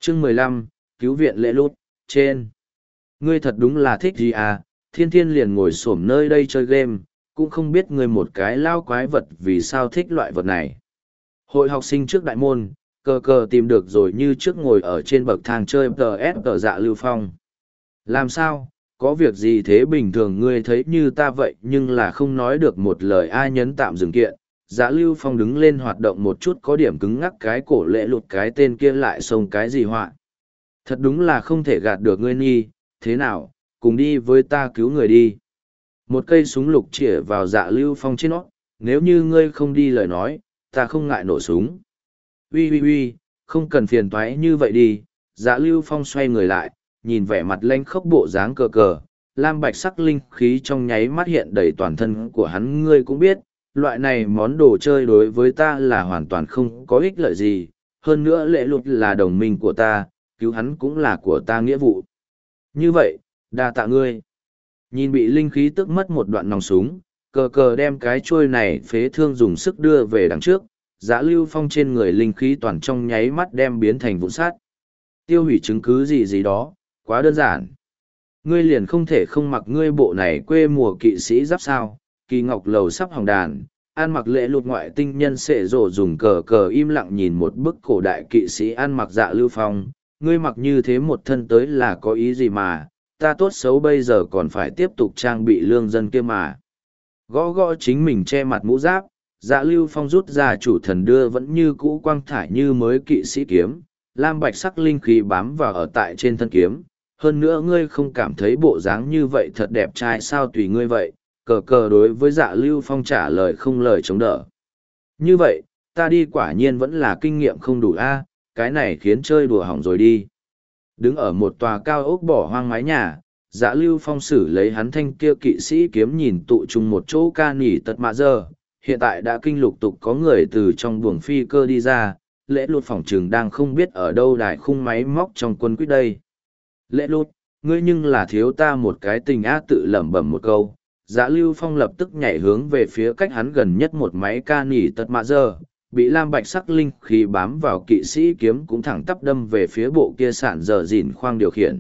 Chương 15, cứu viện lễ lút, trên. Ngươi thật đúng là thích gì à, thiên thiên liền ngồi xổm nơi đây chơi game, cũng không biết ngươi một cái lao quái vật vì sao thích loại vật này. Hội học sinh trước đại môn, cờ cờ tìm được rồi như trước ngồi ở trên bậc thang chơi PS tờ Dạ Lưu Phong. Làm sao, có việc gì thế? Bình thường ngươi thấy như ta vậy nhưng là không nói được một lời. Ai nhấn tạm dừng kiện. Dạ Lưu Phong đứng lên hoạt động một chút, có điểm cứng ngắc cái cổ lệ lụt, cái tên kia lại xông cái gì họa. Thật đúng là không thể gạt được ngươi nhi, thế nào, cùng đi với ta cứu người đi. Một cây súng lục chĩa vào Dạ Lưu Phong trên nó, nếu như ngươi không đi lời nói, ta không ngại nổ súng. Ui ui ui, không cần phiền toái như vậy đi. Dạ Lưu Phong xoay người lại, nhìn vẻ mặt lanh khốc bộ dáng cờ cờ, lam bạch sắc linh khí trong nháy mắt hiện đầy toàn thân của hắn. Ngươi cũng biết, loại này món đồ chơi đối với ta là hoàn toàn không có ích lợi gì, hơn nữa lệ lụt là đồng minh của ta, cứu hắn cũng là của ta nghĩa vụ. Như vậy, đa tạ ngươi. Nhìn bị linh khí tức mất một đoạn nòng súng, cờ cờ đem cái chuôi này phế thương dùng sức đưa về đằng trước. Dạ Lưu Phong trên người linh khí toàn trong nháy mắt đem biến thành vụn sắt. Tiêu hủy chứng cứ gì gì đó, quá đơn giản. Ngươi liền không thể không mặc ngươi bộ này quê mùa kỵ sĩ giáp sao? Kỳ Ngọc Lầu sắp hỏng đàn, ăn mặc lễ lụt ngoại tinh nhân sệ rổ dùng cờ cờ im lặng nhìn một bức cổ đại kỵ sĩ ăn mặc Dạ Lưu Phong. Ngươi mặc như thế một thân tới là có ý gì mà, ta tốt xấu bây giờ còn phải tiếp tục trang bị lương dân kia mà. Gõ gõ chính mình che mặt mũ giáp, Dạ Lưu Phong rút ra chủ thần đưa vẫn như cũ quang thải như mới kỵ sĩ kiếm, lam bạch sắc linh khí bám vào ở tại trên thân kiếm. Hơn nữa ngươi không cảm thấy bộ dáng như vậy thật đẹp trai sao? Tùy ngươi vậy. Cờ cờ đối với Dạ Lưu Phong trả lời không lời chống đỡ. Như vậy, ta đi quả nhiên vẫn là kinh nghiệm không đủ a, cái này khiến chơi đùa hỏng rồi đi. Đứng ở một tòa cao ốc bỏ hoang mái nhà, Dạ Lưu Phong xử lấy hắn thanh kia kỵ sĩ kiếm nhìn tụ chung một chỗ ca nỉ tật mạ giờ. Hiện tại đã kinh lục tục có người từ trong buồng phi cơ đi ra, lễ lụt phỏng trừng đang không biết ở đâu đài khung máy móc trong quân quýt đây. Lễ lụt, ngươi nhưng là thiếu ta một cái tình á, tự lẩm bẩm một câu. Dạ Lưu Phong lập tức nhảy hướng về phía cách hắn gần nhất một máy ca nỉ tật mạ giờ, bị lam bạch sắc linh khí bám vào kỵ sĩ kiếm cũng thẳng tắp đâm về phía bộ kia sản dở dỉn khoang điều khiển.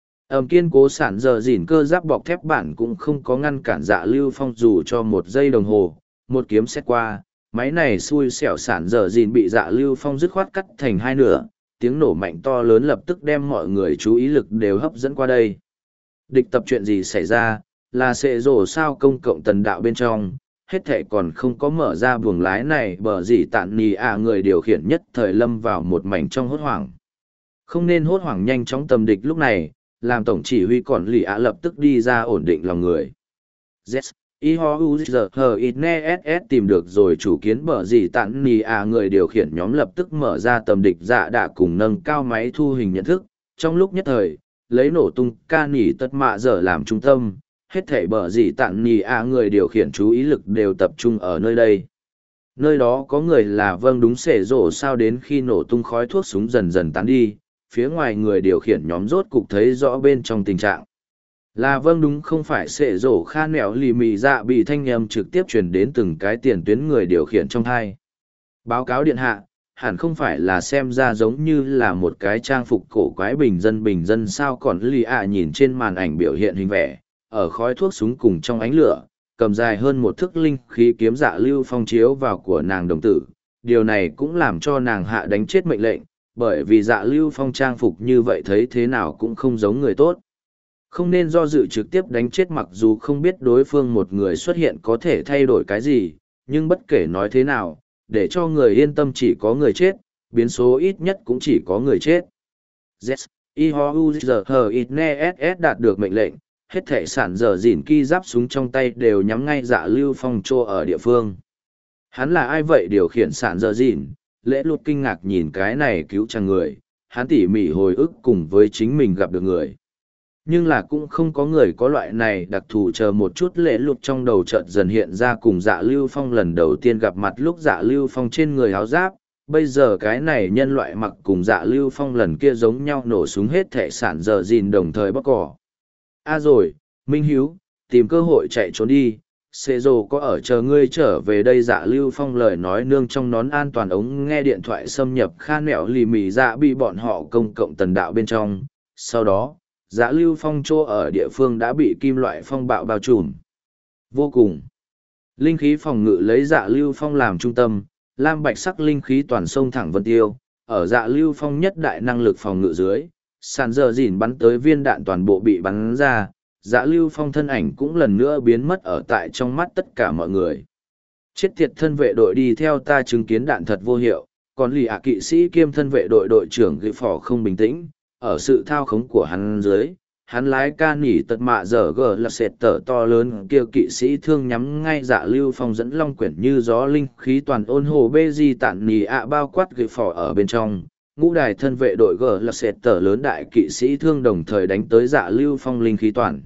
Kiên cố sản dở dỉn cơ giáp bọc thép bản cũng không có ngăn cản Dạ Lưu Phong dù cho một giây đồng hồ. Một kiếm xét qua, máy này xui xẻo sản dở dìn bị Dạ Lưu Phong dứt khoát cắt thành hai nửa, tiếng nổ mạnh to lớn lập tức đem mọi người chú ý lực đều hấp dẫn qua đây. Địch tập chuyện gì xảy ra, là xệ rổ sao? Công cộng tần đạo bên trong, hết thệ còn không có mở ra buồng lái này bờ gì tạn nì người điều khiển nhất thời lâm vào một mảnh trong hốt hoảng. Không nên hốt hoảng, nhanh chóng tầm địch. Lúc này, làm tổng chỉ huy còn lì lập tức đi ra ổn định lòng người. Yes. IHUZHITNESS tìm được rồi chủ kiến bờ gì tạn nì người điều khiển nhóm lập tức mở ra tầm địch dạ đạ cùng nâng cao máy thu hình nhận thức. Trong lúc nhất thời, lấy nổ tung ca nỉ tất mạ giờ làm trung tâm, hết thảy bờ gì tạn nì người điều khiển chú ý lực đều tập trung ở nơi đây. Nơi đó có người là vâng đúng xể rổ sao? Đến khi nổ tung khói thuốc súng dần dần tán đi, phía ngoài người điều khiển nhóm rốt cục thấy rõ bên trong tình trạng. Là vâng đúng, không phải xệ rổ kha nẻo lì mì dạ bị thanh âm trực tiếp truyền đến từng cái tiền tuyến người điều khiển trong hai. Báo cáo điện hạ, hẳn không phải là, xem ra giống như là một cái trang phục cổ quái bình dân sao? Còn lì nhìn trên màn ảnh biểu hiện hình vẽ, ở khói thuốc súng cùng trong ánh lửa, cầm dài hơn một thước linh khí kiếm Dạ Lưu Phong chiếu vào của nàng đồng tử. Điều này cũng làm cho nàng hạ đánh chết mệnh lệnh, bởi vì Dạ Lưu Phong trang phục như vậy thấy thế nào cũng không giống người tốt. Không nên do dự trực tiếp đánh chết, mặc dù không biết đối phương một người xuất hiện có thể thay đổi cái gì, nhưng bất kể nói thế nào, để cho người yên tâm chỉ có người chết, biến số ít nhất cũng chỉ có người chết. Z, IHUZHITNESS đạt được mệnh lệnh, hết thể sản dở dỉn ki giáp súng trong tay đều nhắm ngay Dạ Lưu Phong trô ở địa phương. Hắn là ai vậy? Điều khiển sản dở dỉn, lễ lụt kinh ngạc nhìn cái này cứu chàng người, hắn tỉ mỉ hồi ức cùng với chính mình gặp được người. Nhưng là cũng không có người có loại này đặc thù. Chờ một chút, lễ lụt trong đầu chợt dần hiện ra cùng Dạ Lưu Phong lần đầu tiên gặp mặt lúc Dạ Lưu Phong trên người áo giáp, bây giờ cái này nhân loại mặc cùng Dạ Lưu Phong lần kia giống nhau, nổ súng hết thể sản dở dìn đồng thời bóc cỏ. Rồi, Minh Hiếu, tìm cơ hội chạy trốn đi, Xê rồ có ở chờ ngươi trở về đây. Dạ Lưu Phong lời nói nương trong nón an toàn ống nghe điện thoại xâm nhập khan mẹo lì mì dạ bị bọn họ công cộng tần đạo bên trong. Sau đó, Dạ Lưu Phong chỗ ở địa phương đã bị kim loại phong bạo bao trùm. Vô cùng. Linh khí phòng ngự lấy Dạ Lưu Phong làm trung tâm, lam bạch sắc linh khí toàn sông thẳng vân tiêu. Ở Dạ Lưu Phong nhất đại năng lực phòng ngự dưới, sàn giờ dỉn bắn tới viên đạn toàn bộ bị bắn ra. Dạ Lưu Phong thân ảnh cũng lần nữa biến mất ở tại trong mắt tất cả mọi người. Chết tiệt, thân vệ đội đi theo ta chứng kiến đạn thật vô hiệu, còn lì ạ kỵ sĩ kiêm thân vệ đội đội trưởng ghi phỏ không bình tĩnh, ở sự thao khống của hắn dưới, hắn lái ca nỉ tật mạ dở gờ là sệt tở to lớn kia kỵ sĩ thương nhắm ngay Dạ Lưu Phong dẫn long quyển như gió linh khí toàn ôn hồ bê di tản nỉ ạ bao quát ghi phỏ ở bên trong. Ngũ đài thân vệ đội gờ là sệt tở lớn đại kỵ sĩ thương đồng thời đánh tới Dạ Lưu Phong linh khí toàn.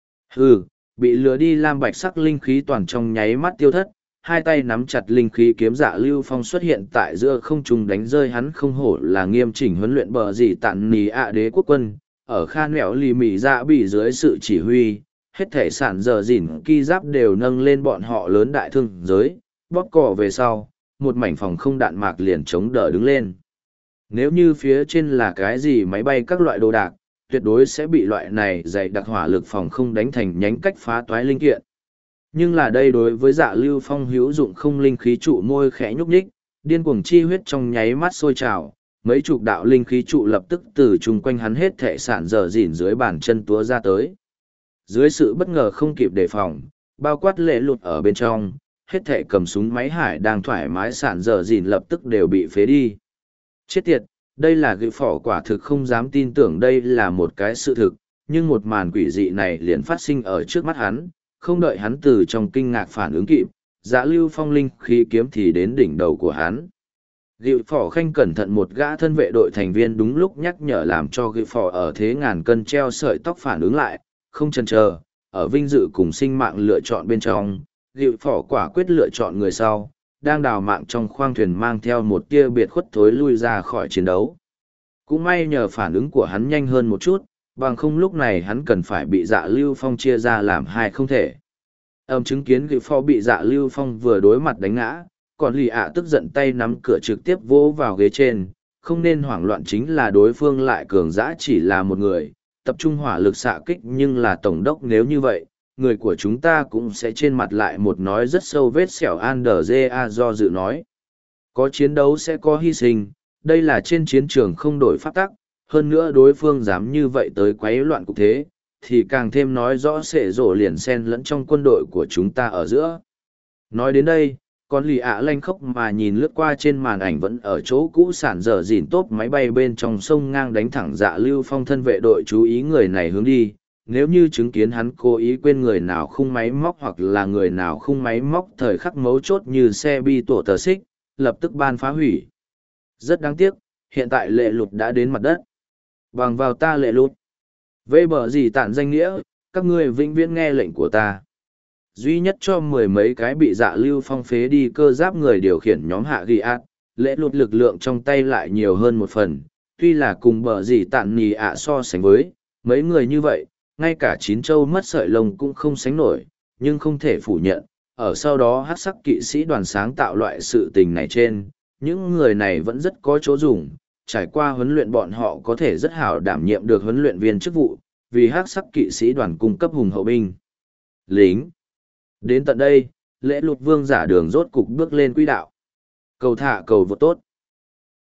Hừ, bị lừa đi lam bạch sắc linh khí toàn trong nháy mắt tiêu thất, hai tay nắm chặt linh khí kiếm. Dạ Lưu Phong xuất hiện tại giữa không trung đánh rơi hắn không hổ là nghiêm chỉnh huấn luyện bờ gì tản nì ạ đế quốc quân, ở khan mẹo lì mì dạ bị dưới sự chỉ huy, hết thể sản giờ dỉn ki giáp đều nâng lên bọn họ lớn đại thương giới, bóp cỏ về sau, một mảnh phòng không đạn mạc liền chống đỡ đứng lên. Nếu như phía trên là cái gì máy bay các loại đồ đạc, tuyệt đối sẽ bị loại này dày đặc hỏa lực phòng không đánh thành nhánh cách phá toái linh kiện. Nhưng là đây đối với Dạ Lưu Phong hữu dụng không linh khí trụ môi khẽ nhúc nhích, điên cuồng chi huyết trong nháy mắt sôi trào, mấy chục đạo linh khí trụ lập tức từ chung quanh hắn hết thể sản dở dỉn dưới bàn chân túa ra tới. Dưới sự bất ngờ không kịp đề phòng, bao quát lệ lụt ở bên trong, hết thể cầm súng máy hải đang thoải mái sản dở dỉn lập tức đều bị phế đi. Chết tiệt, đây là ghi phỏ quả thực không dám tin tưởng đây là một cái sự thực, nhưng một màn quỷ dị này liền phát sinh ở trước mắt hắn, không đợi hắn từ trong kinh ngạc phản ứng kịp, Dạ Lưu Phong linh khí kiếm thì đến đỉnh đầu của hắn. Ghi phỏ khanh cẩn thận, một gã thân vệ đội thành viên đúng lúc nhắc nhở làm cho ghi phỏ ở thế ngàn cân treo sợi tóc phản ứng lại, không chần chờ, ở vinh dự cùng sinh mạng lựa chọn bên trong, ghi phỏ quả quyết lựa chọn người sau, đang đào mạng trong khoang thuyền mang theo một tia biệt khuất thối lui ra khỏi chiến đấu. Cũng may nhờ phản ứng của hắn nhanh hơn một chút, bằng không lúc này hắn cần phải bị Dạ Lưu Phong chia ra làm hai không thể. Chứng kiến ghi phò bị Dạ Lưu Phong vừa đối mặt đánh ngã, còn lì ạ tức giận tay nắm cửa trực tiếp vỗ vào ghế trên, không nên hoảng loạn, chính là đối phương lại cường dã chỉ là một người, tập trung hỏa lực xạ kích nhưng là tổng đốc, nếu như vậy, người của chúng ta cũng sẽ trên mặt lại một nói rất sâu vết sẹo. Andrea do dự nói. Có chiến đấu sẽ có hy sinh, đây là trên chiến trường không đổi pháp tắc, hơn nữa đối phương dám như vậy tới quấy loạn cục thế, thì càng thêm nói rõ sẽ rổ liền xen lẫn trong quân đội của chúng ta ở giữa. Nói đến đây, con lì ạ lanh khóc mà nhìn lướt qua trên màn ảnh vẫn ở chỗ cũ sản dở dỉn tốp máy bay bên trong sông ngang đánh thẳng Dạ Lưu Phong thân vệ đội, chú ý người này hướng đi. Nếu như chứng kiến hắn cố ý quên người nào khung máy móc hoặc là người nào khung máy móc thời khắc mấu chốt như xe bi tổ tờ xích, lập tức ban phá hủy. Rất đáng tiếc, hiện tại lệ lụt đã đến mặt đất. Bằng vào ta lệ lụt. Về bờ gì tản danh nghĩa, các ngươi vĩnh viễn nghe lệnh của ta. Duy nhất cho mười mấy cái bị Dạ Lưu Phong phế đi cơ giáp người điều khiển nhóm hạ ghi át, lệ lụt lực lượng trong tay lại nhiều hơn một phần. Tuy là cùng bờ gì tản nì ạ so sánh với, mấy người như vậy, ngay cả chín châu mất sợi lông cũng không sánh nổi, nhưng không thể phủ nhận, ở sau đó hắc sắc kỵ sĩ đoàn sáng tạo loại sự tình này trên, những người này vẫn rất có chỗ dùng, trải qua huấn luyện bọn họ có thể rất hảo đảm nhiệm được huấn luyện viên chức vụ, vì hắc sắc kỵ sĩ đoàn cung cấp hùng hậu binh. Lính. Đến tận đây, lễ lụt vương giả đường rốt cục bước lên quỹ đạo. Cầu thả cầu vượt tốt.